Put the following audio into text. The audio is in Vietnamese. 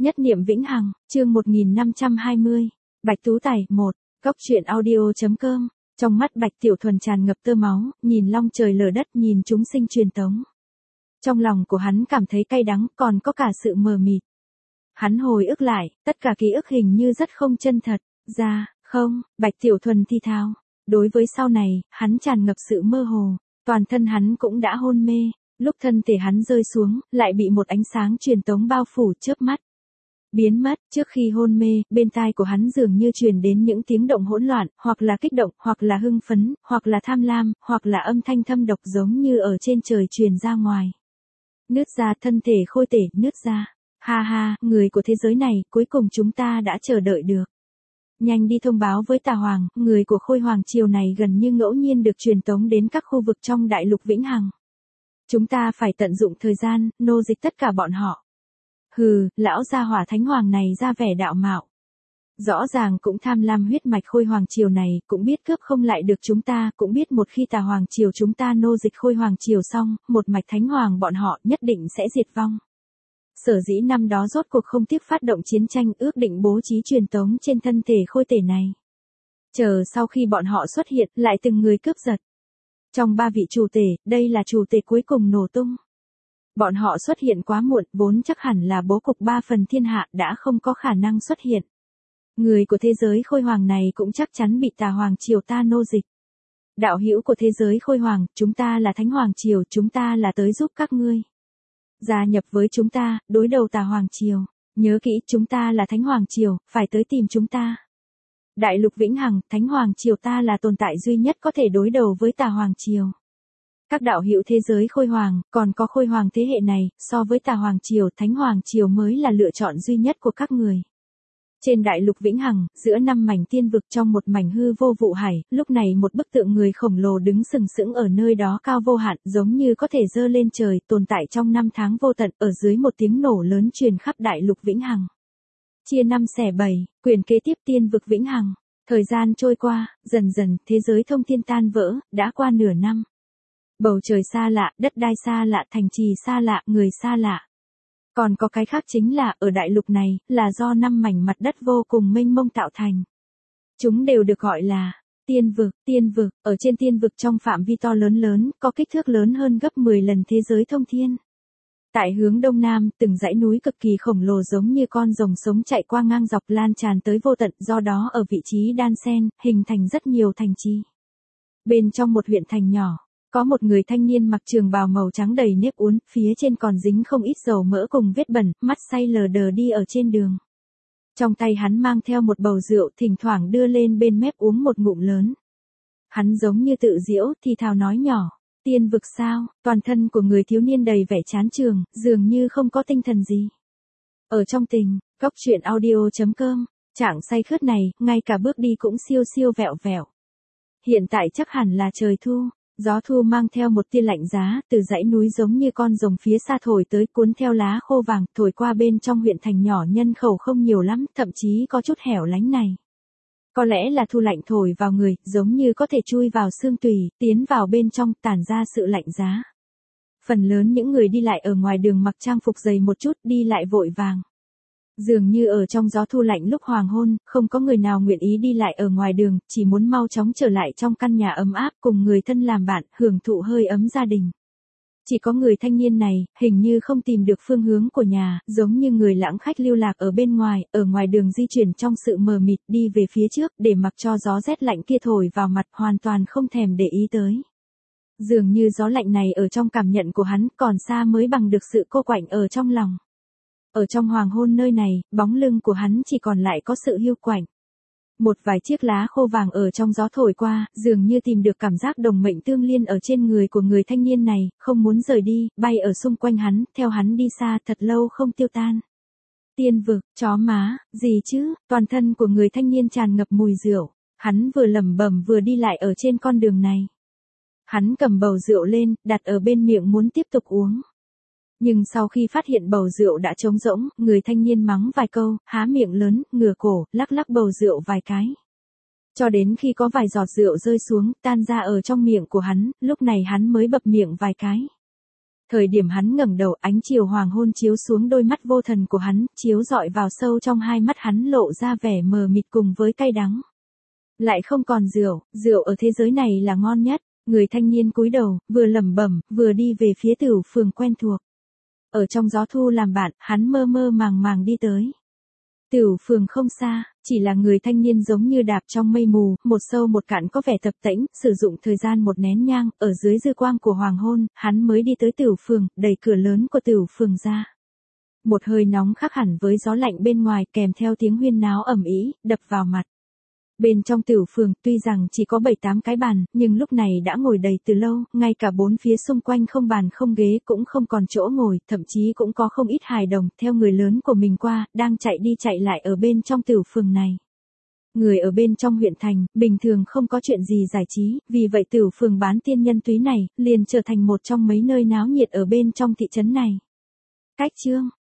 Nhất niệm vĩnh hằng, chương 1520. Bạch Tú Tài 1. Góc truyện audio.com. Trong mắt Bạch Tiểu Thuần tràn ngập tơ máu, nhìn long trời lở đất, nhìn chúng sinh truyền tống. Trong lòng của hắn cảm thấy cay đắng, còn có cả sự mờ mịt. Hắn hồi ức lại, tất cả ký ức hình như rất không chân thật. Không, Bạch Tiểu Thuần thi thao. Đối với sau này, hắn tràn ngập sự mơ hồ. Toàn thân hắn cũng đã hôn mê. Lúc thân thể hắn rơi xuống, lại bị một ánh sáng truyền tống bao phủ chớp mắt. Biến mất, trước khi hôn mê, bên tai của hắn dường như truyền đến những tiếng động hỗn loạn, hoặc là kích động, hoặc là hưng phấn, hoặc là tham lam, hoặc là âm thanh thâm độc giống như ở trên trời truyền ra ngoài. Nứt ra, thân thể khôi thể, nứt ra. Ha ha, người của thế giới này, cuối cùng chúng ta đã chờ đợi được. Nhanh đi thông báo với Tà Hoàng, người của Khôi Hoàng triều này gần như ngẫu nhiên được truyền tống đến các khu vực trong đại lục vĩnh hằng. Chúng ta phải tận dụng thời gian, nô dịch tất cả bọn họ. Hừ, lão gia hỏa Thánh Hoàng này ra vẻ đạo mạo. Rõ ràng cũng tham lam huyết mạch Khôi Hoàng triều này, cũng biết cướp không lại được chúng ta, cũng biết một khi Tà Hoàng triều chúng ta nô dịch Khôi Hoàng triều xong, một mạch Thánh Hoàng bọn họ nhất định sẽ diệt vong. Sở dĩ năm đó rốt cuộc không tiếc phát động chiến tranh, ước định bố trí truyền tống trên thân thể khôi thể này. Chờ sau khi bọn họ xuất hiện, lại từng người cướp giật. Trong 3 vị chủ tể, đây là chủ tể cuối cùng nổ tung. Bọn họ xuất hiện quá muộn, vốn chắc hẳn là bố cục 3 phần thiên hạ đã không có khả năng xuất hiện. Người của thế giới Khôi Hoàng này cũng chắc chắn bị Tà Hoàng triều ta nô dịch. Đạo hữu của thế giới Khôi Hoàng, chúng ta là Thánh Hoàng triều, chúng ta là tới giúp các ngươi. Gia nhập với chúng ta, đối đầu Tà Hoàng triều. Nhớ kỹ, chúng ta là Thánh Hoàng triều, phải tới tìm chúng ta. Đại lục vĩnh hằng, Thánh Hoàng triều ta là tồn tại duy nhất có thể đối đầu với Tà Hoàng triều. Các đạo hữu thế giới Khôi Hoàng, còn có Khôi Hoàng thế hệ này, so với Tà Hoàng triều, Thánh Hoàng triều mới là lựa chọn duy nhất của các người. Trên đại lục vĩnh hằng, giữa 5 mảnh tiên vực trong một mảnh hư vô vụ hải, lúc này một bức tượng người khổng lồ đứng sừng sững ở nơi đó cao vô hạn, giống như có thể giơ lên trời, tồn tại trong 5 tháng vô tận, ở dưới một tiếng nổ lớn truyền khắp đại lục vĩnh hằng. Chia 5 xẻ 7, quyền kế tiếp tiên vực vĩnh hằng. Thời gian trôi qua, dần dần, thế giới thông thiên tan vỡ, đã qua nửa năm. Bầu trời xa lạ, đất đai xa lạ, thành trì xa lạ, người xa lạ. Còn có cái khác chính là, ở đại lục này, là do 5 mảnh mặt đất vô cùng mênh mông tạo thành. Chúng đều được gọi là tiên vực, ở trên tiên vực trong phạm vi to lớn, có kích thước lớn hơn gấp 10 lần thế giới thông thiên. Tại hướng đông nam, từng dãy núi cực kỳ khổng lồ giống như con rồng sống chạy qua ngang dọc lan tràn tới vô tận, do đó ở vị trí đan xen, hình thành rất nhiều thành trì. Bên trong một huyện thành nhỏ, có một người thanh niên mặc trường bào màu trắng đầy nếp uốn, phía trên còn dính không ít dầu mỡ cùng vết bẩn, mắt say lờ đờ đi ở trên đường. Trong tay hắn mang theo một bầu rượu, thỉnh thoảng đưa lên bên mép uống một ngụm lớn. Hắn giống như tự giễu, thì thào nói nhỏ, tiên vực sao? Toàn thân của người thiếu niên đầy vẻ chán chường, dường như không có tinh thần gì. Ở trong tình, góc truyện audio.com, trạng say khướt này, ngay cả bước đi cũng siêu siêu vẹo vẹo. Hiện tại chắc hẳn là trời thu. Gió thu mang theo một tia lạnh giá, từ dãy núi giống như con rồng phía xa thổi tới, cuốn theo lá khô vàng, thổi qua bên trong huyện thành nhỏ nhân khẩu không nhiều lắm, thậm chí có chút hẻo lánh này. Có lẽ là thu lạnh thổi vào người, giống như có thể chui vào xương tủy, tiến vào bên trong, tản ra sự lạnh giá. Phần lớn những người đi lại ở ngoài đường mặc trang phục dày một chút, đi lại vội vàng. Dường như ở trong gió thu lạnh lúc hoàng hôn, không có người nào nguyện ý đi lại ở ngoài đường, chỉ muốn mau chóng trở lại trong căn nhà ấm áp cùng người thân làm bạn, hưởng thụ hơi ấm gia đình. Chỉ có người thanh niên này, hình như không tìm được phương hướng của nhà, giống như người lãng khách lưu lạc ở ngoài đường di chuyển trong sự mờ mịt đi về phía trước, để mặc cho gió rét lạnh kia thổi vào mặt, hoàn toàn không thèm để ý tới. Dường như gió lạnh này ở trong cảm nhận của hắn còn xa mới bằng được sự cô quạnh ở trong lòng. Ở trong hoàng hôn nơi này, bóng lưng của hắn chỉ còn lại có sự hiu quạnh. Một vài chiếc lá khô vàng ở trong gió thổi qua, dường như tìm được cảm giác đồng mệnh tương liên ở trên người của người thanh niên này, không muốn rời đi, bay ở xung quanh hắn, theo hắn đi xa thật lâu không tiêu tan. Tiên vực, chó má, gì chứ, toàn thân của người thanh niên tràn ngập mùi rượu, hắn vừa lẩm bẩm vừa đi lại ở trên con đường này. Hắn cầm bầu rượu lên, đặt ở bên miệng muốn tiếp tục uống. Nhưng sau khi phát hiện bầu rượu đã trống rỗng, người thanh niên mắng vài câu, há miệng lớn, ngửa cổ, lắc lắc bầu rượu vài cái. Cho đến khi có vài giọt rượu rơi xuống, tan ra ở trong miệng của hắn, lúc này hắn mới bập miệng vài cái. Thời điểm hắn ngẩng đầu, ánh chiều hoàng hôn chiếu xuống đôi mắt vô thần của hắn, chiếu rọi vào sâu trong hai mắt hắn lộ ra vẻ mờ mịt cùng với cay đắng. Lại không còn rượu, rượu ở thế giới này là ngon nhất. Người thanh niên cúi đầu, vừa lẩm bẩm, vừa đi về phía Tửu Phường quen thuộc. Ở trong gió thu làm bạn, hắn mơ mơ màng màng đi tới. Tửu Phường không xa, chỉ là người thanh niên giống như đạp trong mây mù, một sâu một cạn có vẻ tập tễnh, sử dụng thời gian một nén nhang, ở dưới dư quang của hoàng hôn, hắn mới đi tới Tửu Phường, đẩy cửa lớn của Tửu Phường ra. Một hơi nóng khác hẳn với gió lạnh bên ngoài kèm theo tiếng huyên náo ầm ĩ, đập vào mặt. Bên trong Tửu Phường, tuy rằng chỉ có 7-8 cái bàn, nhưng lúc này đã ngồi đầy từ lâu, ngay cả bốn phía xung quanh không bàn không ghế cũng không còn chỗ ngồi, thậm chí cũng có không ít hài đồng, theo người lớn của mình qua, đang chạy đi chạy lại ở bên trong Tửu Phường này. Người ở bên trong huyện thành, bình thường không có chuyện gì giải trí, vì vậy Tửu Phường bán tiên nhân túy này, liền trở thành một trong mấy nơi náo nhiệt ở bên trong thị trấn này. Cách chương